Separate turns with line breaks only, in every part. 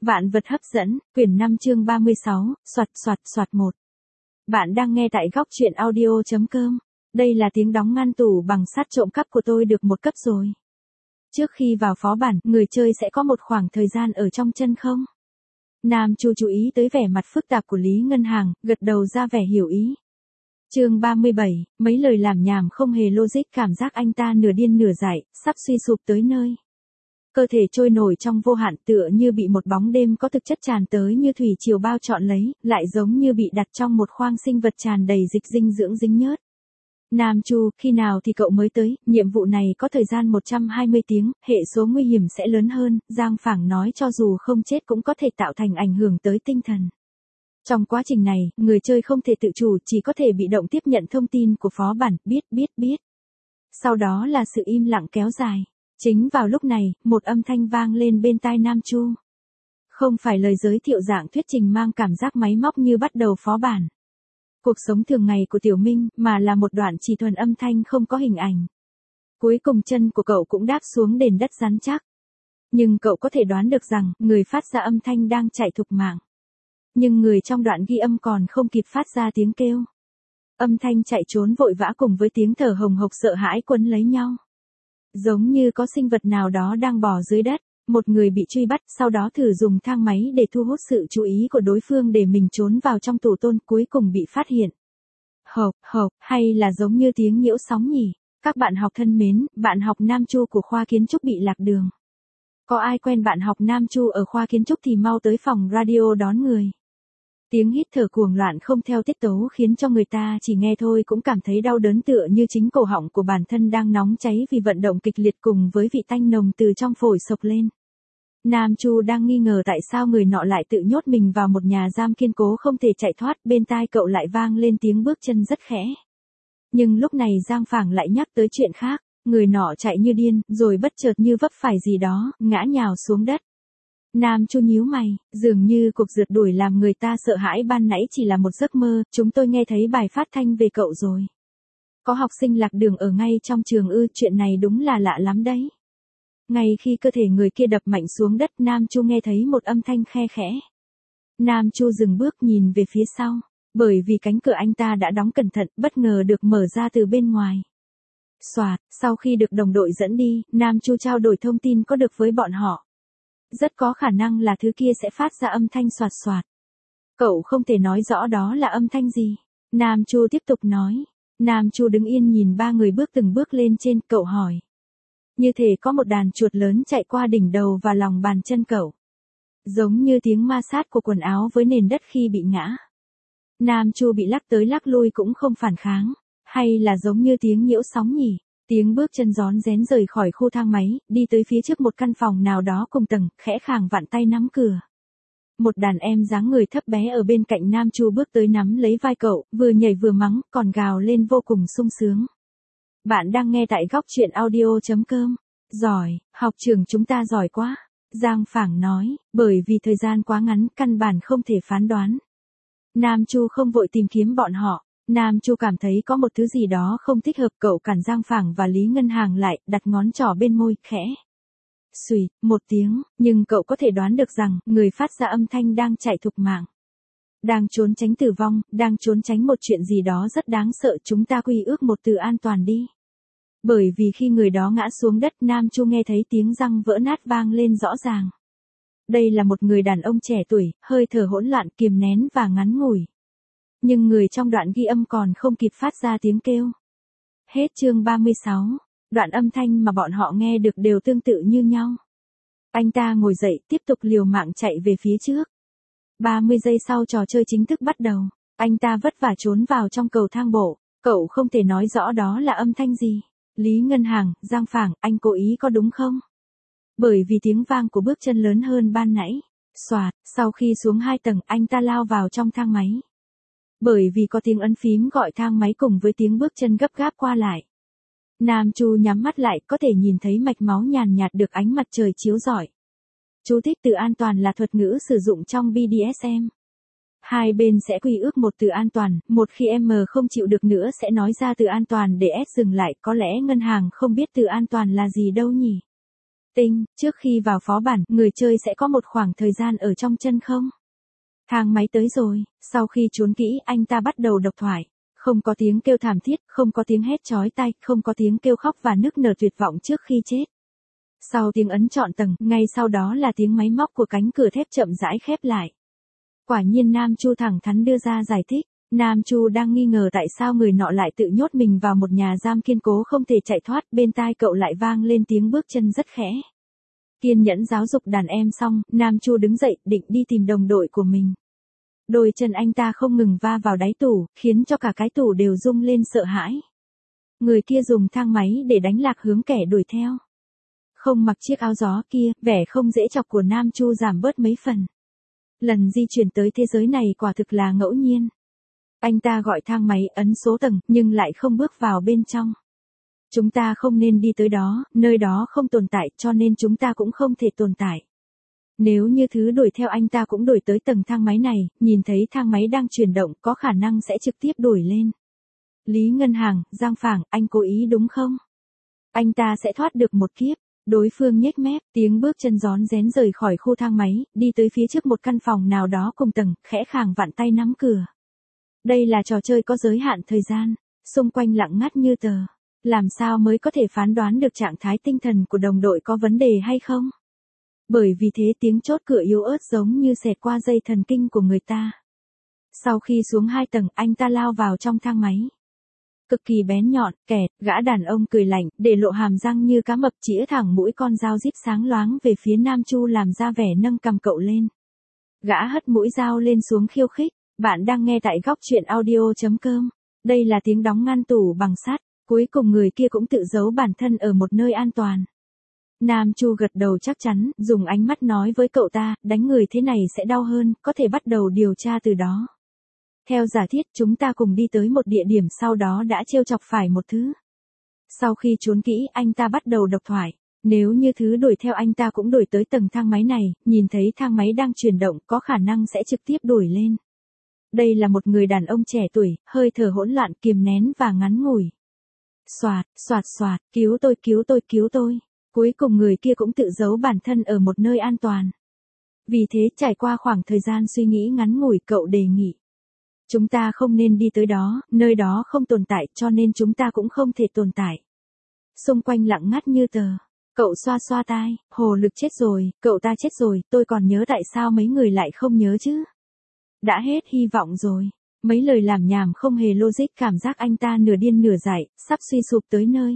Vạn vật hấp dẫn, quyển 5 chương 36, soạt 1. Bạn đang nghe tại góc truyện audio.com. Đây là tiếng đóng ngăn tủ bằng sắt trộm cắp của tôi được một cấp rồi. Trước khi vào phó bản, người chơi sẽ có một khoảng thời gian ở trong chân không? Nam Chu chú ý tới vẻ mặt phức tạp của Lý Ngân Hàng, gật đầu ra vẻ hiểu ý. Chương 37, mấy lời làm nhảm không hề logic, cảm giác anh ta nửa điên nửa dại, sắp suy sụp tới nơi. Cơ thể trôi nổi trong vô hạn tựa như bị một bóng đêm có thực chất tràn tới như thủy triều bao trọn lấy, lại giống như bị đặt trong một khoang sinh vật tràn đầy dịch dinh dưỡng dính nhớt. Nam Chu, khi nào thì cậu mới tới, nhiệm vụ này có thời gian 120 tiếng, hệ số nguy hiểm sẽ lớn hơn, Giang Phảng nói, cho dù không chết cũng có thể tạo thành ảnh hưởng tới tinh thần. Trong quá trình này, người chơi không thể tự chủ, chỉ có thể bị động tiếp nhận thông tin của phó bản, biết. Sau đó là sự im lặng kéo dài. Chính vào lúc này, một âm thanh vang lên bên tai Nam Chu. Không phải lời giới thiệu dạng thuyết trình mang cảm giác máy móc như bắt đầu phó bản. Cuộc sống thường ngày của Tiểu Minh, mà là một đoạn chỉ thuần âm thanh không có hình ảnh. Cuối cùng chân của cậu cũng đáp xuống nền đất rắn chắc. Nhưng cậu có thể đoán được rằng, người phát ra âm thanh đang chạy thục mạng. Nhưng người trong đoạn ghi âm còn không kịp phát ra tiếng kêu. Âm thanh chạy trốn vội vã cùng với tiếng thở hồng hộc sợ hãi quấn lấy nhau. Giống như có sinh vật nào đó đang bò dưới đất, một người bị truy bắt, sau đó thử dùng thang máy để thu hút sự chú ý của đối phương để mình trốn vào trong tủ tôn, cuối cùng bị phát hiện. Hộp, hay là giống như tiếng nhiễu sóng nhỉ? Các bạn học thân mến, bạn học Nam Chu của khoa kiến trúc bị lạc đường. Có ai quen bạn học Nam Chu ở khoa kiến trúc thì mau tới phòng radio đón người. Tiếng hít thở cuồng loạn không theo tiết tấu khiến cho người ta chỉ nghe thôi cũng cảm thấy đau đớn, tựa như chính cổ họng của bản thân đang nóng cháy vì vận động kịch liệt cùng với vị tanh nồng từ trong phổi sộc lên. Nam Chu đang nghi ngờ tại sao người nọ lại tự nhốt mình vào một nhà giam kiên cố không thể chạy thoát, bên tai cậu lại vang lên tiếng bước chân rất khẽ. Nhưng lúc này Giang Phảng lại nhắc tới chuyện khác, người nọ chạy như điên, rồi bất chợt như vấp phải gì đó, ngã nhào xuống đất. Nam Chu nhíu mày, dường như cuộc rượt đuổi làm người ta sợ hãi ban nãy chỉ là một giấc mơ, chúng tôi nghe thấy bài phát thanh về cậu rồi. Có học sinh lạc đường ở ngay trong trường ư, chuyện này đúng là lạ lắm đấy. Ngay khi cơ thể người kia đập mạnh xuống đất, Nam Chu nghe thấy một âm thanh khe khẽ. Nam Chu dừng bước nhìn về phía sau, bởi vì cánh cửa anh ta đã đóng cẩn thận, bất ngờ được mở ra từ bên ngoài. Soạt, sau khi được đồng đội dẫn đi, Nam Chu trao đổi thông tin có được với bọn họ. Rất có khả năng là thứ kia sẽ phát ra âm thanh soạt. Cậu không thể nói rõ đó là âm thanh gì. Nam Chu tiếp tục nói. Nam Chu đứng yên nhìn ba người bước từng bước lên trên, cậu hỏi. Như thể có một đàn chuột lớn chạy qua đỉnh đầu và lòng bàn chân cậu. Giống như tiếng ma sát của quần áo với nền đất khi bị ngã. Nam Chu bị lắc tới lắc lui cũng không phản kháng. Hay là giống như tiếng nhiễu sóng nhỉ? Tiếng bước chân rón rén rời khỏi khu thang máy, đi tới phía trước một căn phòng nào đó cùng tầng, khẽ khàng vặn tay nắm cửa. Một đàn em dáng người thấp bé ở bên cạnh Nam Chu bước tới nắm lấy vai cậu, vừa nhảy vừa mắng, còn gào lên vô cùng sung sướng. Bạn đang nghe tại góc truyện audio.com. Giỏi, học trường chúng ta giỏi quá. Giang Phảng nói, bởi vì thời gian quá ngắn, căn bản không thể phán đoán. Nam Chu không vội tìm kiếm bọn họ. Nam Chu cảm thấy có một thứ gì đó không thích hợp, cậu cản Giang Phảng và Lý Ngân Hàng lại, đặt ngón trỏ bên môi, khẽ. Xùy, một tiếng, nhưng cậu có thể đoán được rằng, người phát ra âm thanh đang chạy thục mạng. Đang trốn tránh tử vong, đang trốn tránh một chuyện gì đó rất đáng sợ, chúng ta quy ước một từ an toàn đi. Bởi vì khi người đó ngã xuống đất, Nam Chu nghe thấy tiếng răng vỡ nát vang lên rõ ràng. Đây là một người đàn ông trẻ tuổi, hơi thở hỗn loạn, kiềm nén và ngắn ngủi. Nhưng người trong đoạn ghi âm còn không kịp phát ra tiếng kêu. Hết chương 36, đoạn âm thanh mà bọn họ nghe được đều tương tự như nhau. Anh ta ngồi dậy, tiếp tục liều mạng chạy về phía trước. 30 giây sau trò chơi chính thức bắt đầu, anh ta vất vả trốn vào trong cầu thang bộ, cậu không thể nói rõ đó là âm thanh gì. Lý Ngân Hàng, Giang Phảng, anh cố ý có đúng không? Bởi vì tiếng vang của bước chân lớn hơn ban nãy. Soạt, sau khi xuống 2 tầng, anh ta lao vào trong thang máy. Bởi vì có tiếng ấn phím gọi thang máy cùng với tiếng bước chân gấp gáp qua lại. Nam Chu nhắm mắt lại, có thể nhìn thấy mạch máu nhàn nhạt được ánh mặt trời chiếu rọi. Chú thích: từ an toàn là thuật ngữ sử dụng trong BDSM. Hai bên sẽ quy ước một từ an toàn, một khi M không chịu được nữa sẽ nói ra từ an toàn để S dừng lại, có lẽ Ngân Hàng không biết từ an toàn là gì đâu nhỉ. Tinh, trước khi vào phó bản, người chơi sẽ có một khoảng thời gian ở trong chân không? Thang máy tới rồi, sau khi trốn kỹ anh ta bắt đầu độc thoại. Không có tiếng kêu thảm thiết, không có tiếng hét chói tai, không có tiếng kêu khóc và nức nở tuyệt vọng trước khi chết. Sau tiếng ấn chọn tầng, ngay sau đó là tiếng máy móc của cánh cửa thép chậm rãi khép lại. Quả nhiên Nam Chu thẳng thắn đưa ra giải thích. Nam Chu đang nghi ngờ tại sao người nọ lại tự nhốt mình vào một nhà giam kiên cố không thể chạy thoát, bên tai cậu lại vang lên tiếng bước chân rất khẽ. Kiên nhẫn giáo dục đàn em xong, Nam Chu đứng dậy, định đi tìm đồng đội của mình. Đôi chân anh ta không ngừng va vào đáy tủ, khiến cho cả cái tủ đều rung lên sợ hãi. Người kia dùng thang máy để đánh lạc hướng kẻ đuổi theo. Không mặc chiếc áo gió kia, vẻ không dễ chọc của Nam Chu giảm bớt mấy phần. Lần di chuyển tới thế giới này quả thực là ngẫu nhiên. Anh ta gọi thang máy ấn số tầng, nhưng lại không bước vào bên trong. Chúng ta không nên đi tới đó, nơi đó không tồn tại, cho nên chúng ta cũng không thể tồn tại. Nếu như thứ đuổi theo anh ta cũng đuổi tới tầng thang máy này, nhìn thấy thang máy đang chuyển động, có khả năng sẽ trực tiếp đuổi lên. Lý Ngân Hàng, Giang Phảng, anh cố ý đúng không? Anh ta sẽ thoát được một kiếp. Đối phương nhếch mép, tiếng bước chân rón rén rời khỏi khu thang máy, đi tới phía trước một căn phòng nào đó cùng tầng, khẽ khàng vặn tay nắm cửa. Đây là trò chơi có giới hạn thời gian, xung quanh lặng ngắt như tờ. Làm sao mới có thể phán đoán được trạng thái tinh thần của đồng đội có vấn đề hay không? Bởi vì thế tiếng chốt cửa yếu ớt giống như xẹt qua dây thần kinh của người ta. Sau khi xuống 2 tầng, anh ta lao vào trong thang máy. Cực kỳ bén nhọn, kẹt, gã đàn ông cười lạnh, để lộ hàm răng như cá mập chĩa thẳng mũi con dao díp sáng loáng về phía Nam Chu làm ra vẻ nâng cầm cậu lên. Gã hất mũi dao lên xuống khiêu khích. Bạn đang nghe tại góc truyện audio.com. Đây là tiếng đóng ngăn tủ bằng sắt. Cuối cùng người kia cũng tự giấu bản thân ở một nơi an toàn. Nam Chu gật đầu chắc chắn, dùng ánh mắt nói với cậu ta, đánh người thế này sẽ đau hơn, có thể bắt đầu điều tra từ đó. Theo giả thiết chúng ta cùng đi tới một địa điểm sau đó đã trêu chọc phải một thứ. Sau khi trốn kỹ anh ta bắt đầu độc thoại. Nếu như thứ đuổi theo anh ta cũng đuổi tới tầng thang máy này, nhìn thấy thang máy đang chuyển động có khả năng sẽ trực tiếp đuổi lên. Đây là một người đàn ông trẻ tuổi, hơi thở hỗn loạn kiềm nén và ngắn ngủi. Xoạt, xoạt xoạt, cứu tôi cứu tôi cứu tôi. Cuối cùng người kia cũng tự giấu bản thân ở một nơi an toàn. Vì thế trải qua khoảng thời gian suy nghĩ ngắn ngủi cậu đề nghị. Chúng ta không nên đi tới đó, nơi đó không tồn tại cho nên chúng ta cũng không thể tồn tại. Xung quanh lặng ngắt như tờ. Cậu xoa xoa tai, Hồ Lực chết rồi, cậu ta chết rồi, tôi còn nhớ tại sao mấy người lại không nhớ chứ. Đã hết hy vọng rồi. Mấy lời làm nhảm không hề logic, cảm giác anh ta nửa điên nửa dại, sắp suy sụp tới nơi.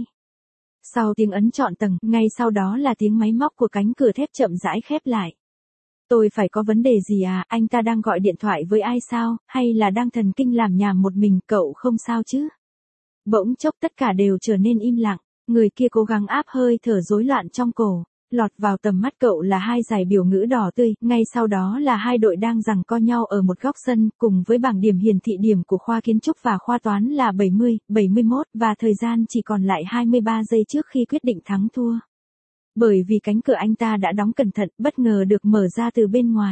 Sau tiếng ấn chọn tầng, ngay sau đó là tiếng máy móc của cánh cửa thép chậm rãi khép lại. Tôi phải có vấn đề gì à, anh ta đang gọi điện thoại với ai sao, hay là đang thần kinh làm nhảm một mình, cậu không sao chứ? Bỗng chốc tất cả đều trở nên im lặng, người kia cố gắng áp hơi thở rối loạn trong cổ. Lọt vào tầm mắt cậu là 2 dải biểu ngữ đỏ tươi, ngay sau đó là 2 đội đang giằng co nhau ở một góc sân, cùng với bảng điểm hiển thị điểm của khoa kiến trúc và khoa toán là 70, 71, và thời gian chỉ còn lại 23 giây trước khi quyết định thắng thua. Bởi vì cánh cửa anh ta đã đóng cẩn thận, bất ngờ được mở ra từ bên ngoài.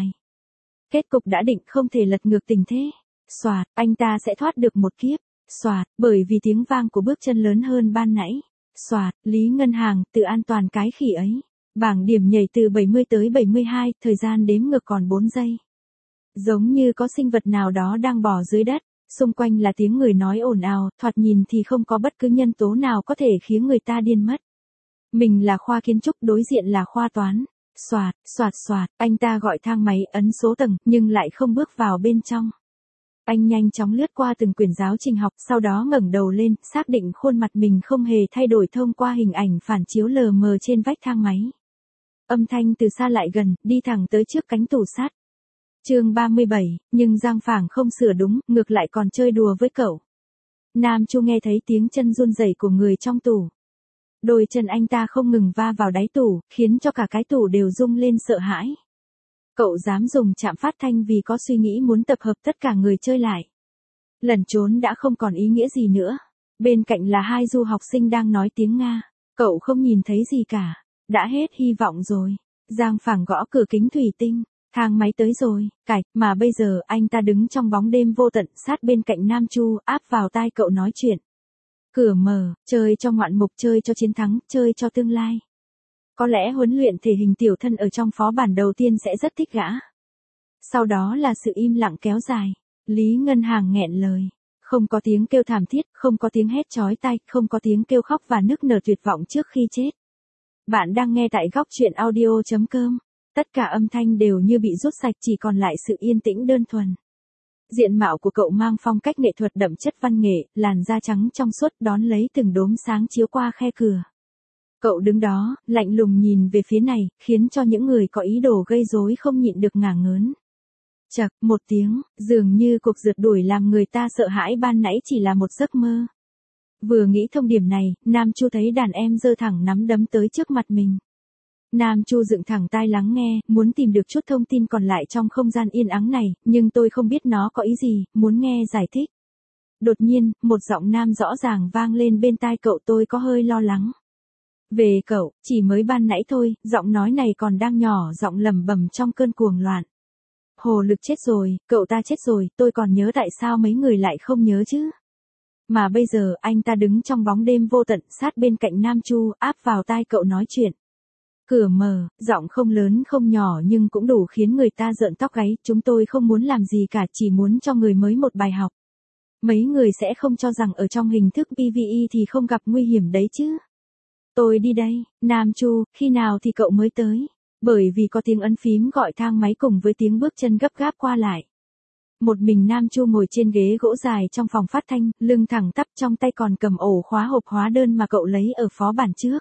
Kết cục đã định, không thể lật ngược tình thế. Xoạt, anh ta sẽ thoát được một kiếp. Xoạt, bởi vì tiếng vang của bước chân lớn hơn ban nãy. Xoạt, Lý Ngân Hàng, tự an toàn cái khỉ ấy. Bảng điểm nhảy từ 70 tới 72, thời gian đếm ngược còn 4 giây. Giống như có sinh vật nào đó đang bò dưới đất, xung quanh là tiếng người nói ồn ào, thoạt nhìn thì không có bất cứ nhân tố nào có thể khiến người ta điên mất. Mình là khoa kiến trúc, đối diện là khoa toán. Xoạt, xoạt xoạt, anh ta gọi thang máy ấn số tầng, nhưng lại không bước vào bên trong. Anh nhanh chóng lướt qua từng quyển giáo trình học, sau đó ngẩng đầu lên, xác định khuôn mặt mình không hề thay đổi thông qua hình ảnh phản chiếu lờ mờ trên vách thang máy. Âm thanh từ xa lại gần, đi thẳng tới trước cánh tủ sắt. Chương 37, nhưng Giang Phảng không sửa đúng, ngược lại còn chơi đùa với cậu. Nam Chu nghe thấy tiếng chân run rẩy của người trong tủ. Đôi chân anh ta không ngừng va vào đáy tủ, khiến cho cả cái tủ đều rung lên sợ hãi. Cậu dám dùng chạm phát thanh vì có suy nghĩ muốn tập hợp tất cả người chơi lại. Lẩn trốn đã không còn ý nghĩa gì nữa. Bên cạnh là 2 du học sinh đang nói tiếng Nga. Cậu không nhìn thấy gì cả. Đã hết hy vọng rồi. Giang Phảng gõ cửa kính thủy tinh. Thang máy tới rồi, cạch, mà bây giờ anh ta đứng trong bóng đêm vô tận sát bên cạnh Nam Chu, áp vào tai cậu nói chuyện. Cửa mở, chơi cho ngoạn mục, chơi cho chiến thắng, chơi cho tương lai. Có lẽ huấn luyện thể hình tiểu thân ở trong phó bản đầu tiên sẽ rất thích gã. Sau đó là sự im lặng kéo dài. Lý Ngân Hàng nghẹn lời. Không có tiếng kêu thảm thiết, không có tiếng hét chói tai, không có tiếng kêu khóc và nức nở tuyệt vọng trước khi chết. Bạn đang nghe tại góc truyện audio.com. Tất cả âm thanh đều như bị rút sạch, chỉ còn lại sự yên tĩnh đơn thuần. Diện mạo của cậu mang phong cách nghệ thuật đậm chất văn nghệ, làn da trắng trong suốt đón lấy từng đốm sáng chiếu qua khe cửa. Cậu đứng đó, lạnh lùng nhìn về phía này, khiến cho những người có ý đồ gây rối không nhịn được ngả ngớn. Chậc, một tiếng, dường như cuộc rượt đuổi làm người ta sợ hãi ban nãy chỉ là một giấc mơ. Vừa nghĩ thông điểm này, Nam Chu thấy đàn em giơ thẳng nắm đấm tới trước mặt mình. Nam Chu dựng thẳng tai lắng nghe, muốn tìm được chút thông tin còn lại trong không gian yên ắng này, nhưng tôi không biết nó có ý gì, muốn nghe giải thích. Đột nhiên, một giọng nam rõ ràng vang lên bên tai cậu, tôi có hơi lo lắng. Về cậu, chỉ mới ban nãy thôi, giọng nói này còn đang nhỏ giọng lẩm bẩm trong cơn cuồng loạn. Hồ Lực chết rồi, cậu ta chết rồi, tôi còn nhớ tại sao mấy người lại không nhớ chứ. Mà bây giờ anh ta đứng trong bóng đêm vô tận sát bên cạnh Nam Chu, áp vào tai cậu nói chuyện. Cửa mở, giọng không lớn không nhỏ nhưng cũng đủ khiến người ta rợn tóc gáy, chúng tôi không muốn làm gì cả, chỉ muốn cho người mới một bài học. Mấy người sẽ không cho rằng ở trong hình thức PvE thì không gặp nguy hiểm đấy chứ. Tôi đi đây, Nam Chu, khi nào thì cậu mới tới? Bởi vì có tiếng ấn phím gọi thang máy cùng với tiếng bước chân gấp gáp qua lại. Một mình Nam Chu ngồi trên ghế gỗ dài trong phòng phát thanh, lưng thẳng tắp, trong tay còn cầm ổ khóa hộp hóa đơn mà cậu lấy ở phó bản trước.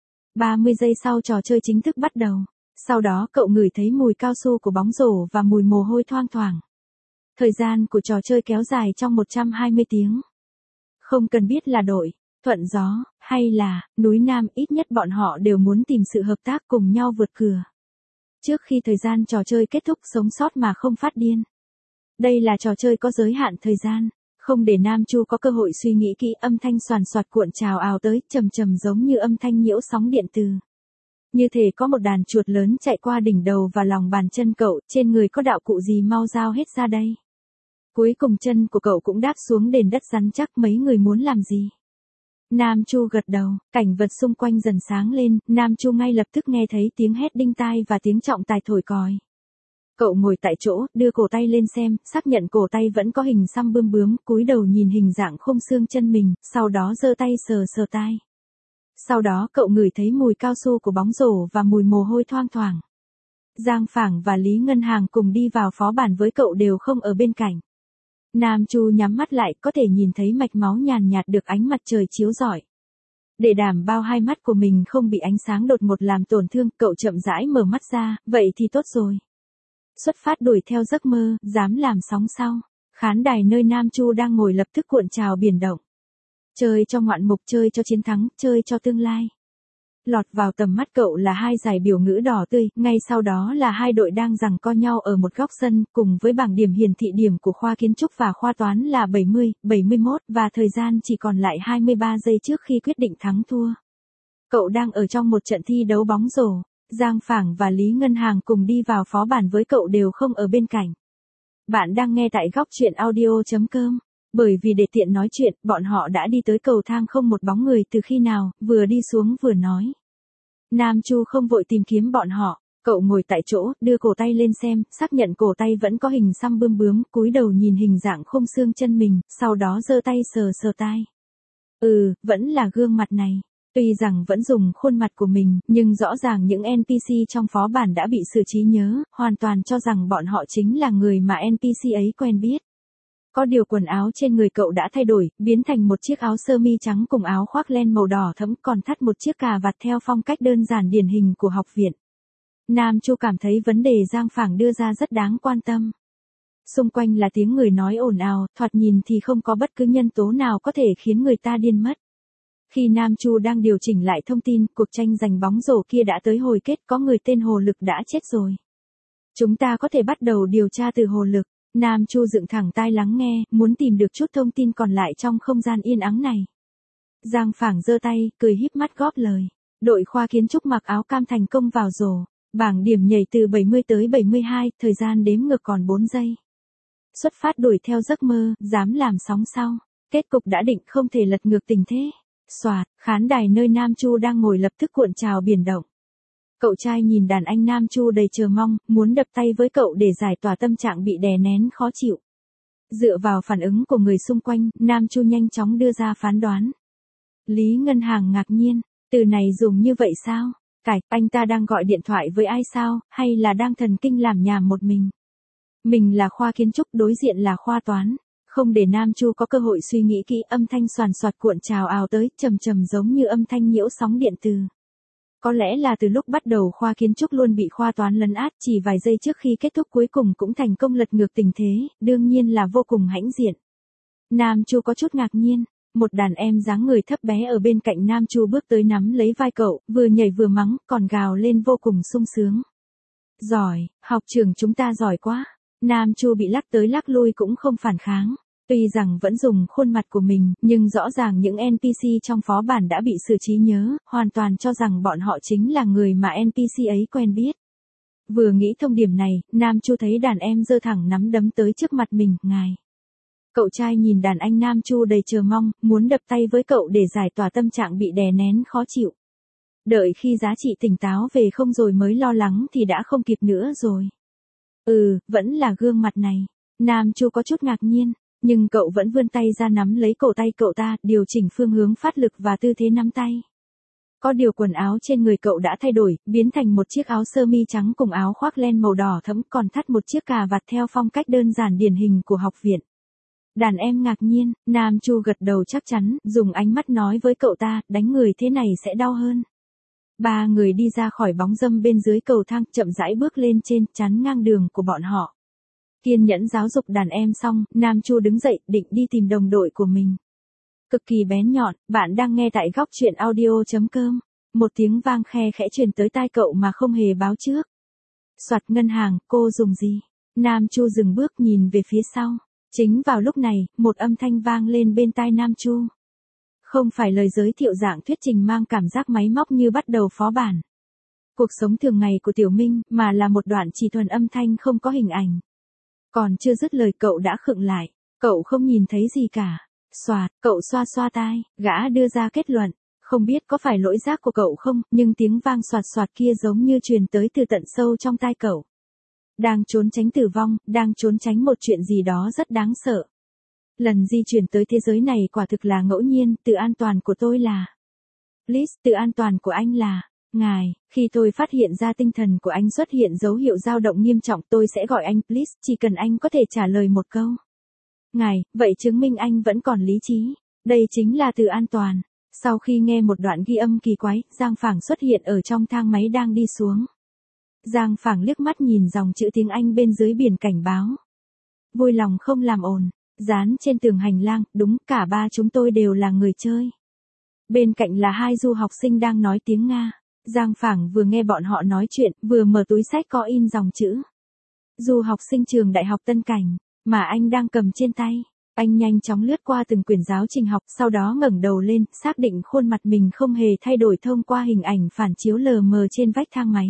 30 giây sau trò chơi chính thức bắt đầu. Sau đó cậu ngửi thấy mùi cao su của bóng rổ và mùi mồ hôi thoang thoảng. Thời gian của trò chơi kéo dài trong 120 tiếng. Không cần biết là đội, thuận gió, hay là núi Nam, ít nhất bọn họ đều muốn tìm sự hợp tác cùng nhau vượt cửa. Trước khi thời gian trò chơi kết thúc, sống sót mà không phát điên. Đây là trò chơi có giới hạn thời gian, không để Nam Chu có cơ hội suy nghĩ kỹ, âm thanh xoàn xoạt cuộn trào ào tới, trầm trầm giống như âm thanh nhiễu sóng điện từ. Như thể có một đàn chuột lớn chạy qua đỉnh đầu và lòng bàn chân cậu, trên người có đạo cụ gì mau giao hết ra đây. Cuối cùng chân của cậu cũng đáp xuống nền đất rắn chắc, mấy người muốn làm gì? Nam Chu gật đầu, cảnh vật xung quanh dần sáng lên, Nam Chu ngay lập tức nghe thấy tiếng hét đinh tai và tiếng trọng tài thổi còi. Cậu ngồi tại chỗ, đưa cổ tay lên xem, xác nhận cổ tay vẫn có hình xăm bươm bướm, cúi đầu nhìn hình dạng khung xương chân mình, sau đó giơ tay sờ sờ tai. Sau đó cậu ngửi thấy mùi cao su của bóng rổ và mùi mồ hôi thoang thoảng. Giang Phảng và Lý Ngân Hàng cùng đi vào phó bản với cậu đều không ở bên cạnh. Nam Chu nhắm mắt lại, có thể nhìn thấy mạch máu nhàn nhạt được ánh mặt trời chiếu rọi. Để đảm bảo hai mắt của mình không bị ánh sáng đột ngột làm tổn thương, cậu chậm rãi mở mắt ra, vậy thì tốt rồi. Xuất phát đuổi theo giấc mơ, dám làm sóng sau. Khán đài nơi Nam Chu đang ngồi lập tức cuộn trào biển động. Chơi cho ngoạn mục, chơi cho chiến thắng, chơi cho tương lai. Lọt vào tầm mắt cậu là hai dải biểu ngữ đỏ tươi, ngay sau đó là hai đội đang giằng co nhau ở một góc sân, cùng với bảng điểm hiển thị điểm của khoa kiến trúc và khoa toán là 70, 71, và thời gian chỉ còn lại 23 giây trước khi quyết định thắng thua. Cậu đang ở trong một trận thi đấu bóng rổ. Giang Phảng và Lý Ngân Hàng cùng đi vào phó bản với cậu đều không ở bên cạnh. Bạn đang nghe tại góc truyện audio.com. Bởi vì để tiện nói chuyện, bọn họ đã đi tới cầu thang không một bóng người từ khi nào, vừa đi xuống vừa nói. Nam Chu không vội tìm kiếm bọn họ, cậu ngồi tại chỗ, đưa cổ tay lên xem, xác nhận cổ tay vẫn có hình xăm bươm bướm, cúi đầu nhìn hình dạng khung xương chân mình, sau đó giơ tay sờ sờ tai. Vẫn là gương mặt này. Tuy rằng vẫn dùng khuôn mặt của mình, nhưng rõ ràng những NPC trong phó bản đã bị sự trí nhớ, hoàn toàn cho rằng bọn họ chính là người mà NPC ấy quen biết. Có điều quần áo trên người cậu đã thay đổi, biến thành một chiếc áo sơ mi trắng cùng áo khoác len màu đỏ thẫm, còn thắt một chiếc cà vạt theo phong cách đơn giản điển hình của học viện. Nam Chu cảm thấy vấn đề Giang Phảng đưa ra rất đáng quan tâm. Xung quanh là tiếng người nói ồn ào, thoạt nhìn thì không có bất cứ nhân tố nào có thể khiến người ta điên mất. Khi Nam Chu đang điều chỉnh lại thông tin, cuộc tranh giành bóng rổ kia đã tới hồi kết, có người tên Hồ Lực đã chết rồi. Chúng ta có thể bắt đầu điều tra từ Hồ Lực. Nam Chu dựng thẳng tai lắng nghe, muốn tìm được chút thông tin còn lại trong không gian yên ắng này. Giang Phảng giơ tay, cười híp mắt góp lời. Đội khoa kiến trúc mặc áo cam thành công vào rổ. Bảng điểm nhảy từ 70 tới 72, thời gian đếm ngược còn 4 giây. Xuất phát đuổi theo giấc mơ, dám làm sóng sau. Kết cục đã định, không thể lật ngược tình thế. Xoạt, khán đài nơi Nam Chu đang ngồi lập tức cuộn trào biển động. Cậu trai nhìn đàn anh Nam Chu đầy chờ mong, muốn đập tay với cậu để giải tỏa tâm trạng bị đè nén khó chịu. Dựa vào phản ứng của người xung quanh, Nam Chu nhanh chóng đưa ra phán đoán. Lý Ngân Hàng ngạc nhiên, từ này dùng như vậy sao? Anh ta đang gọi điện thoại với ai sao, hay là đang thần kinh làm nhảm một mình? Mình là khoa kiến trúc, đối diện là khoa toán. Không để Nam Chu có cơ hội suy nghĩ kỹ, âm thanh soàn soạt cuộn trào ào tới, trầm trầm giống như âm thanh nhiễu sóng điện từ. Có lẽ là từ lúc bắt đầu khoa kiến trúc luôn bị khoa toán lấn át, chỉ vài giây trước khi kết thúc cuối cùng cũng thành công lật ngược tình thế, đương nhiên là vô cùng hãnh diện. Nam Chu có chút ngạc nhiên, một đàn em dáng người thấp bé ở bên cạnh Nam Chu bước tới nắm lấy vai cậu, vừa nhảy vừa mắng, còn gào lên vô cùng sung sướng. Giỏi, học trường chúng ta giỏi quá. Nam Chu bị lắc tới lắc lui cũng không phản kháng. Tuy rằng vẫn dùng khuôn mặt của mình, nhưng rõ ràng những NPC trong phó bản đã bị xử trí nhớ, hoàn toàn cho rằng bọn họ chính là người mà NPC ấy quen biết. Vừa nghĩ thông điểm này, Nam Chu thấy đàn em giơ thẳng nắm đấm tới trước mặt mình, ngài. Cậu trai nhìn đàn anh Nam Chu đầy chờ mong, muốn đập tay với cậu để giải tỏa tâm trạng bị đè nén khó chịu. Đợi khi giá trị tỉnh táo về không rồi mới lo lắng thì đã không kịp nữa rồi. Vẫn là gương mặt này. Nam Chu có chút ngạc nhiên, nhưng cậu vẫn vươn tay ra nắm lấy cổ tay cậu ta, điều chỉnh phương hướng phát lực và tư thế nắm tay. Có điều quần áo trên người cậu đã thay đổi, biến thành một chiếc áo sơ mi trắng cùng áo khoác len màu đỏ thẫm, còn thắt một chiếc cà vạt theo phong cách đơn giản điển hình của học viện. Đàn em ngạc nhiên, Nam Chu gật đầu chắc chắn, dùng ánh mắt nói với cậu ta, đánh người thế này sẽ đau hơn. Ba người đi ra khỏi bóng râm bên dưới cầu thang, chậm rãi bước lên trên, chắn ngang đường của bọn họ. Kiên nhẫn giáo dục đàn em xong, Nam Chu đứng dậy, định đi tìm đồng đội của mình. Cực kỳ bén nhọn, bạn đang nghe tại góc truyện audio.com. Một tiếng vang khe khẽ truyền tới tai cậu mà không hề báo trước. Soạt ngân hàng, cô dùng gì? Nam Chu dừng bước nhìn về phía sau. Chính vào lúc này, một âm thanh vang lên bên tai Nam Chu. Không phải lời giới thiệu dạng thuyết trình mang cảm giác máy móc như bắt đầu phó bản. Cuộc sống thường ngày của Tiểu Minh, mà là một đoạn chỉ thuần âm thanh không có hình ảnh. Còn chưa dứt lời cậu đã khựng lại, cậu không nhìn thấy gì cả. Soạt, cậu xoa xoa tai, gã đưa ra kết luận. Không biết có phải lỗi giác của cậu không, nhưng tiếng vang soạt soạt kia giống như truyền tới từ tận sâu trong tai cậu. Đang trốn tránh tử vong, đang trốn tránh một chuyện gì đó rất đáng sợ. Lần di chuyển tới thế giới này quả thực là ngẫu nhiên, tự an toàn của tôi là... Please, tự an toàn của anh là... Ngài, khi tôi phát hiện ra tinh thần của anh xuất hiện dấu hiệu dao động nghiêm trọng, tôi sẽ gọi anh please, chỉ cần anh có thể trả lời một câu. Ngài, vậy chứng minh anh vẫn còn lý trí. Đây chính là tự an toàn. Sau khi nghe một đoạn ghi âm kỳ quái, Giang Phảng xuất hiện ở trong thang máy đang đi xuống. Giang Phảng liếc mắt nhìn dòng chữ tiếng Anh bên dưới biển cảnh báo. Vui lòng không làm ồn. Dán trên tường hành lang, đúng, cả ba chúng tôi đều là người chơi. Bên cạnh là hai du học sinh đang nói tiếng Nga. Giang Phảng vừa nghe bọn họ nói chuyện, vừa mở túi xách có in dòng chữ. Du học sinh trường Đại học Tân Cảnh, mà anh đang cầm trên tay. Anh nhanh chóng lướt qua từng quyển giáo trình học, sau đó ngẩng đầu lên, xác định khuôn mặt mình không hề thay đổi thông qua hình ảnh phản chiếu lờ mờ trên vách thang máy.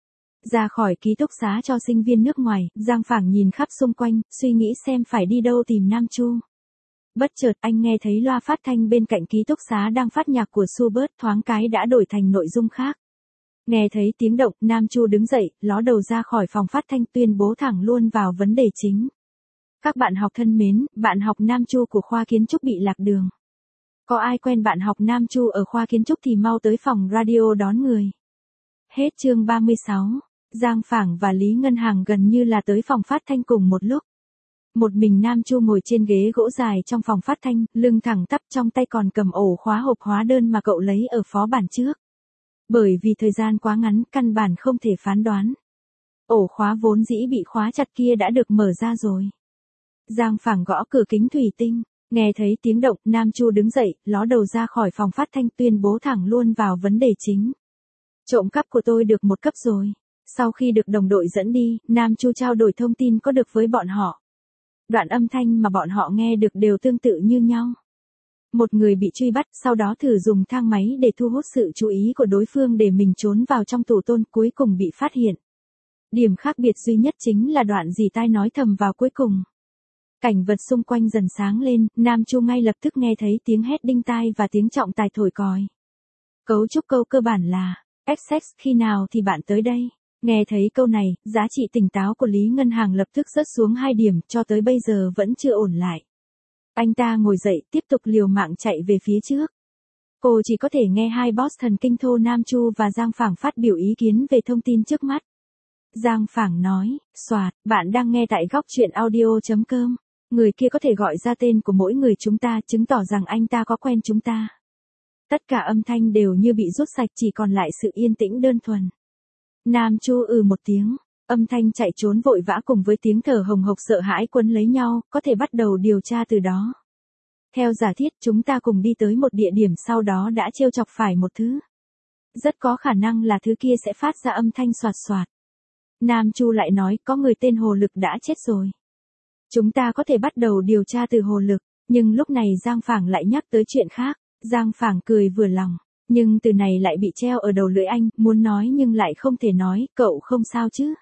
Ra khỏi ký túc xá cho sinh viên nước ngoài, Giang Phảng nhìn khắp xung quanh, suy nghĩ xem phải đi đâu tìm Nam Chu. Bất chợt anh nghe thấy loa phát thanh bên cạnh ký túc xá đang phát nhạc của Schubert, thoáng cái đã đổi thành nội dung khác. Nghe thấy tiếng động, Nam Chu đứng dậy, ló đầu ra khỏi phòng phát thanh, tuyên bố thẳng luôn vào vấn đề chính. Các bạn học thân mến, bạn học Nam Chu của khoa kiến trúc bị lạc đường. Có ai quen bạn học Nam Chu ở khoa kiến trúc thì mau tới phòng radio đón người. Hết chương 36. Giang Phảng và Lý Ngân Hàng gần như là tới phòng phát thanh cùng một lúc. Một mình Nam Chu ngồi trên ghế gỗ dài trong phòng phát thanh, lưng thẳng tắp, trong tay còn cầm ổ khóa hộp hóa đơn mà cậu lấy ở phó bản trước. Bởi vì thời gian quá ngắn, căn bản không thể phán đoán. Ổ khóa vốn dĩ bị khóa chặt kia đã được mở ra rồi. Giang Phảng gõ cửa kính thủy tinh, nghe thấy tiếng động, Nam Chu đứng dậy, ló đầu ra khỏi phòng phát thanh, tuyên bố thẳng luôn vào vấn đề chính. Trộm cắp của tôi được một cấp rồi. Sau khi được đồng đội dẫn đi, Nam Chu trao đổi thông tin có được với bọn họ. Đoạn âm thanh mà bọn họ nghe được đều tương tự như nhau. Một người bị truy bắt, sau đó thử dùng thang máy để thu hút sự chú ý của đối phương để mình trốn vào trong tủ tôn, cuối cùng bị phát hiện. Điểm khác biệt duy nhất chính là đoạn dì tai nói thầm vào cuối cùng. Cảnh vật xung quanh dần sáng lên, Nam Chu ngay lập tức nghe thấy tiếng hét đinh tai và tiếng trọng tài thổi còi. Cấu trúc câu cơ bản là XX khi nào thì bạn tới đây? Nghe thấy câu này, giá trị tỉnh táo của Lý Ngân Hàng lập tức rớt xuống 2 điểm, cho tới bây giờ vẫn chưa ổn lại. Anh ta ngồi dậy, tiếp tục liều mạng chạy về phía trước. Cô chỉ có thể nghe hai boss thần kinh Thô Nam Chu và Giang Phảng phát biểu ý kiến về thông tin trước mắt. Giang Phảng nói, soạt, bạn đang nghe tại góc truyện audio.com. Người kia có thể gọi ra tên của mỗi người chúng ta, chứng tỏ rằng anh ta có quen chúng ta. Tất cả âm thanh đều như bị rút sạch, chỉ còn lại sự yên tĩnh đơn thuần. Nam Chu một tiếng, âm thanh chạy trốn vội vã cùng với tiếng thở hồng hộc sợ hãi quấn lấy nhau, có thể bắt đầu điều tra từ đó. Theo giả thiết, chúng ta cùng đi tới một địa điểm, sau đó đã trêu chọc phải một thứ. Rất có khả năng là thứ kia sẽ phát ra âm thanh soạt soạt. Nam Chu lại nói, có người tên Hồ Lực đã chết rồi. Chúng ta có thể bắt đầu điều tra từ Hồ Lực, nhưng lúc này Giang Phảng lại nhắc tới chuyện khác. Giang Phảng cười vừa lòng, nhưng từ này lại bị treo ở đầu lưỡi anh, muốn nói nhưng lại không thể nói, cậu không sao chứ?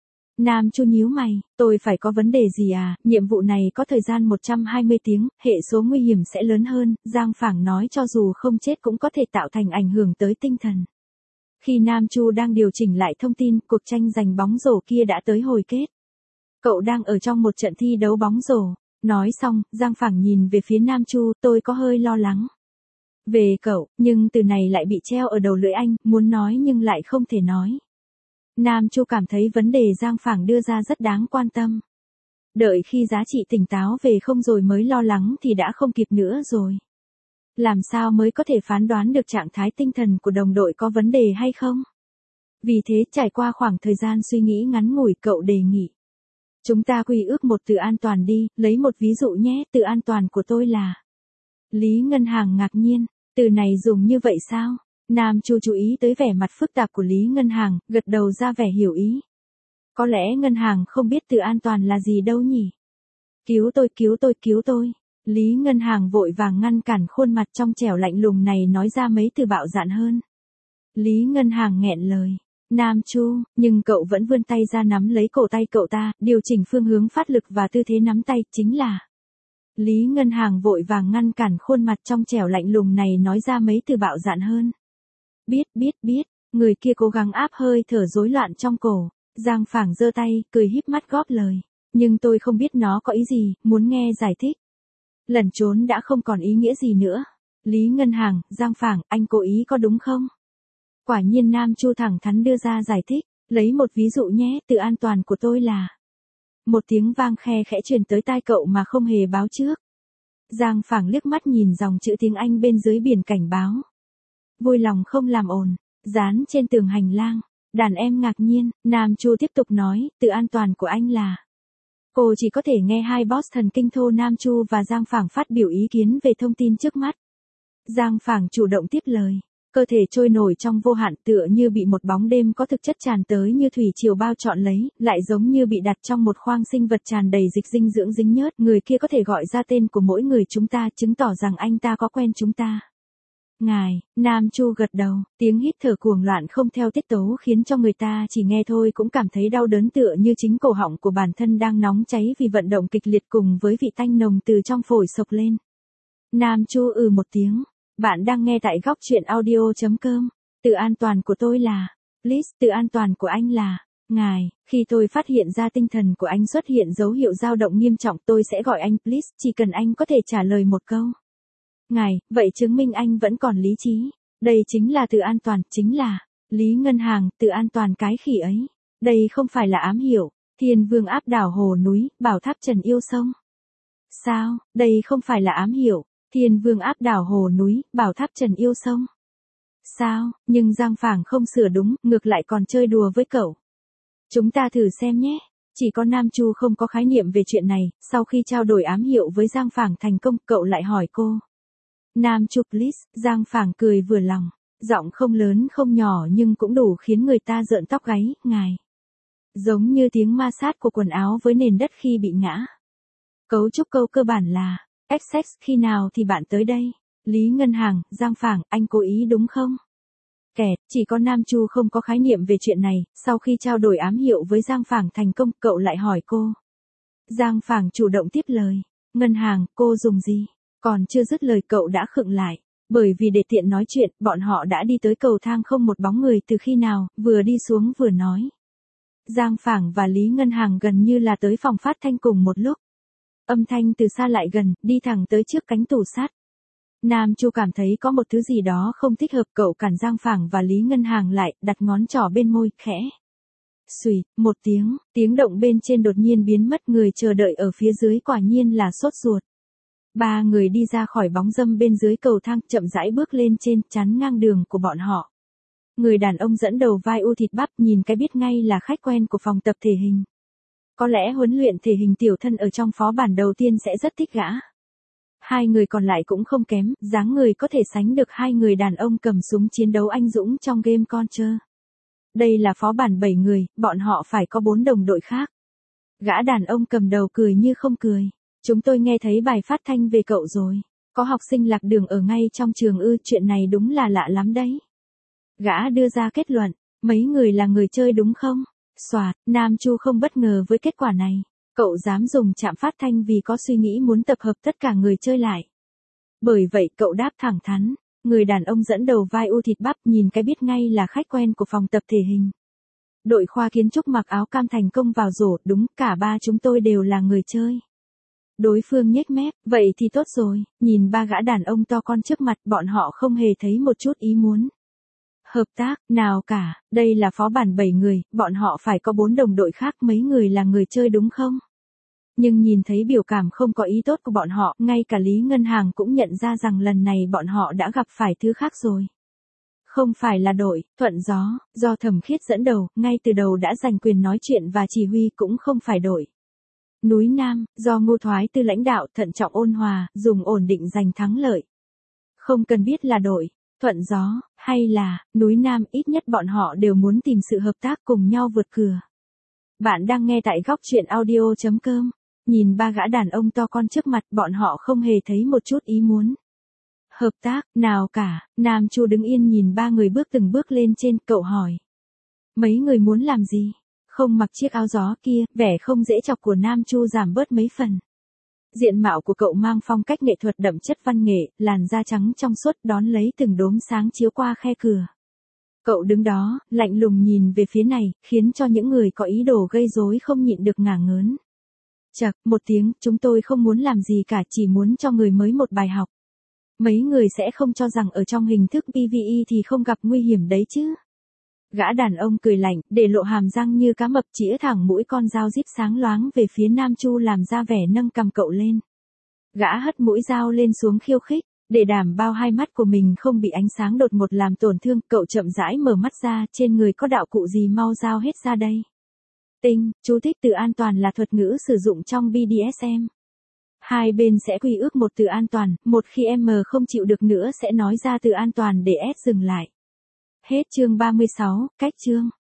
Nam Chu nhíu mày, tôi phải có vấn đề gì à, nhiệm vụ này có thời gian 120 tiếng, hệ số nguy hiểm sẽ lớn hơn, Giang Phảng nói cho dù không chết cũng có thể tạo thành ảnh hưởng tới tinh thần. Khi Nam Chu đang điều chỉnh lại thông tin, cuộc tranh giành bóng rổ kia đã tới hồi kết. Cậu đang ở trong một trận thi đấu bóng rổ. Nói xong, Giang Phảng nhìn về phía Nam Chu, tôi có hơi lo lắng về cậu, nhưng từ này lại bị treo ở đầu lưỡi anh, muốn nói nhưng lại không thể nói. Nam Chu cảm thấy vấn đề Giang Phảng đưa ra rất đáng quan tâm. Đợi khi giá trị tỉnh táo về không rồi mới lo lắng thì đã không kịp nữa rồi. Làm sao mới có thể phán đoán được trạng thái tinh thần của đồng đội có vấn đề hay không? Vì thế, trải qua khoảng thời gian suy nghĩ ngắn ngủi, cậu đề nghị. Chúng ta quy ước một từ an toàn đi, lấy một ví dụ nhé, từ an toàn của tôi là. Lý Ngân Hàng ngạc nhiên, từ này dùng như vậy sao? Nam Chu chú ý tới vẻ mặt phức tạp của Lý Ngân Hàng, gật đầu ra vẻ hiểu ý. Có lẽ Ngân Hàng không biết từ an toàn là gì đâu nhỉ? Cứu tôi, cứu tôi, cứu tôi. Lý Ngân Hàng vội vàng ngăn cản, khuôn mặt trong trẻo lạnh lùng này nói ra mấy từ bạo dạn hơn. Lý Ngân Hàng nghẹn lời. Nam Chu, nhưng cậu vẫn vươn tay ra nắm lấy cổ tay cậu ta, điều chỉnh phương hướng phát lực và tư thế nắm tay, chính là. Lý Ngân Hàng vội vàng ngăn cản, khuôn mặt trong trẻo lạnh lùng này nói ra mấy từ bạo dạn hơn. Biết, người kia cố gắng áp hơi thở rối loạn trong cổ. Giang Phảng giơ tay, cười híp mắt góp lời. Nhưng tôi không biết nó có ý gì, muốn nghe giải thích. Lẩn trốn đã không còn ý nghĩa gì nữa. Lý Ngân Hàng, Giang Phảng, anh cố ý có đúng không? Quả nhiên Nam Chu thẳng thắn đưa ra giải thích, lấy một ví dụ nhé, từ an toàn của tôi là. Một tiếng vang khe khẽ truyền tới tai cậu mà không hề báo trước. Giang Phảng liếc mắt nhìn dòng chữ tiếng Anh bên dưới biển cảnh báo. Vui lòng không làm ồn, dán trên tường hành lang. Đàn em ngạc nhiên, Nam Chu tiếp tục nói, từ an toàn của anh là. Cô chỉ có thể nghe hai boss thần kinh Thô Nam Chu và Giang Phảng phát biểu ý kiến về thông tin trước mắt. Giang Phảng chủ động tiếp lời. Cơ thể trôi nổi trong vô hạn, tựa như bị một bóng đêm có thực chất tràn tới như thủy triều bao trọn lấy, lại giống như bị đặt trong một khoang sinh vật tràn đầy dịch dinh dưỡng dính nhớt. Người kia có thể gọi ra tên của mỗi người chúng ta, chứng tỏ rằng anh ta có quen chúng ta. Ngài, Nam Chu gật đầu, tiếng hít thở cuồng loạn không theo tiết tấu khiến cho người ta chỉ nghe thôi cũng cảm thấy đau đớn, tựa như chính cổ họng của bản thân đang nóng cháy vì vận động kịch liệt cùng với vị tanh nồng từ trong phổi sộc lên. Nam Chu một tiếng. Bạn đang nghe tại góc truyện audio.com. Từ an toàn của tôi là. Please, từ an toàn của anh là. Ngài, khi tôi phát hiện ra tinh thần của anh xuất hiện dấu hiệu dao động nghiêm trọng, tôi sẽ gọi anh please, chỉ cần anh có thể trả lời một câu. Ngài, vậy chứng minh anh vẫn còn lý trí. Đây chính là từ an toàn, chính là. Lý Ngân Hàng, từ an toàn cái khỉ ấy. Đây không phải là ám hiệu. Thiên vương áp đảo hồ núi, bảo tháp trần yêu sông. Sao, đây không phải là ám hiệu. Thiên vương áp đảo hồ núi, bảo tháp trần yêu sông. Sao, nhưng Giang Phảng không sửa đúng, ngược lại còn chơi đùa với cậu. Chúng ta thử xem nhé. Chỉ có Nam Chu không có khái niệm về chuyện này, sau khi trao đổi ám hiệu với Giang Phảng thành công, cậu lại hỏi cô. Nam Chu please, Giang Phảng cười vừa lòng, giọng không lớn không nhỏ nhưng cũng đủ khiến người ta rợn tóc gáy, ngài. Giống như tiếng ma sát của quần áo với nền đất khi bị ngã. Cấu trúc câu cơ bản là, XX khi nào thì bạn tới đây? Lý Ngân Hàng, Giang Phảng, anh cố ý đúng không? Kẹt, chỉ có Nam Chu không có khái niệm về chuyện này, sau khi trao đổi ám hiệu với Giang Phảng thành công, cậu lại hỏi cô. Giang Phảng chủ động tiếp lời, Ngân Hàng, cô dùng gì? Còn chưa dứt lời cậu đã khựng lại. Bởi vì để tiện nói chuyện, bọn họ đã đi tới cầu thang không một bóng người từ khi nào, vừa đi xuống vừa nói. Giang Phảng và Lý Ngân Hàng gần như là tới phòng phát thanh cùng một lúc. Âm thanh từ xa lại gần, đi thẳng tới trước cánh tủ sắt. Nam Chu cảm thấy có một thứ gì đó không thích hợp, cậu cản Giang Phảng và Lý Ngân Hàng lại, đặt ngón trỏ bên môi, khẽ. Xùy, một tiếng động bên trên đột nhiên biến mất, người chờ đợi ở phía dưới quả nhiên là sốt ruột. Ba người đi ra khỏi bóng râm bên dưới cầu thang, chậm rãi bước lên trên, chắn ngang đường của bọn họ. Người đàn ông dẫn đầu vai u thịt bắp nhìn cái biết ngay là khách quen của phòng tập thể hình. Có lẽ huấn luyện thể hình tiểu thân ở trong phó bản đầu tiên sẽ rất thích gã. Hai người còn lại cũng không kém, dáng người có thể sánh được hai người đàn ông cầm súng chiến đấu anh dũng trong game Contra. Đây là phó bản 7 người, bọn họ phải có 4 đồng đội khác. Gã đàn ông cầm đầu cười như không cười. Chúng tôi nghe thấy bài phát thanh về cậu rồi. Có học sinh lạc đường ở ngay trong trường ư, chuyện này đúng là lạ lắm đấy. Gã đưa ra kết luận, mấy người là người chơi đúng không? Soạt, Nam Chu không bất ngờ với kết quả này. Cậu dám dùng trạm phát thanh vì có suy nghĩ muốn tập hợp tất cả người chơi lại. Bởi vậy cậu đáp thẳng thắn. Người đàn ông dẫn đầu vai u thịt bắp nhìn cái biết ngay là khách quen của phòng tập thể hình. Đội khoa kiến trúc mặc áo cam thành công vào rổ, đúng, cả ba chúng tôi đều là người chơi. Đối phương nhếch mép, vậy thì tốt rồi, nhìn ba gã đàn ông to con trước mặt, bọn họ không hề thấy một chút ý muốn. Hợp tác, nào cả, đây là phó bản 7 người, bọn họ phải có 4 đồng đội khác, mấy người là người chơi đúng không? Nhưng nhìn thấy biểu cảm không có ý tốt của bọn họ, ngay cả Lý Ngân Hàng cũng nhận ra rằng lần này bọn họ đã gặp phải thứ khác rồi. Không phải là đội, thuận gió, do Thẩm Khiết dẫn đầu, ngay từ đầu đã giành quyền nói chuyện và chỉ huy, cũng không phải đội. Núi Nam, do Ngô Thoái Tư lãnh đạo, thận trọng ôn hòa, dùng ổn định giành thắng lợi. Không cần biết là đội, thuận gió, hay là, núi Nam, ít nhất bọn họ đều muốn tìm sự hợp tác cùng nhau vượt cửa. Bạn đang nghe tại góc truyện audio.com. Nhìn ba gã đàn ông to con trước mặt, bọn họ không hề thấy một chút ý muốn. Hợp tác, nào cả, Nam Chu đứng yên nhìn ba người bước từng bước lên trên, cậu hỏi. Mấy người muốn làm gì? Không mặc chiếc áo gió kia, vẻ không dễ chọc của Nam Chu giảm bớt mấy phần. Diện mạo của cậu mang phong cách nghệ thuật đậm chất văn nghệ, làn da trắng trong suốt đón lấy từng đốm sáng chiếu qua khe cửa. Cậu đứng đó, lạnh lùng nhìn về phía này, khiến cho những người có ý đồ gây rối không nhịn được ngả ngớn. Chậc, một tiếng, chúng tôi không muốn làm gì cả, chỉ muốn cho người mới một bài học. Mấy người sẽ không cho rằng ở trong hình thức PvE thì không gặp nguy hiểm đấy chứ. Gã đàn ông cười lạnh, để lộ hàm răng như cá mập, chĩa thẳng mũi con dao díp sáng loáng về phía Nam Chu, làm ra vẻ nâng cầm cậu lên. Gã hất mũi dao lên xuống khiêu khích, để đảm bao hai mắt của mình không bị ánh sáng đột ngột làm tổn thương, cậu chậm rãi mở mắt ra, trên người có đạo cụ gì mau giao hết ra đây. Tinh, chú thích từ an toàn là thuật ngữ sử dụng trong BDSM. Hai bên sẽ quy ước một từ an toàn, một khi M không chịu được nữa sẽ nói ra từ an toàn để S dừng lại. Hết chương 36, cách chương.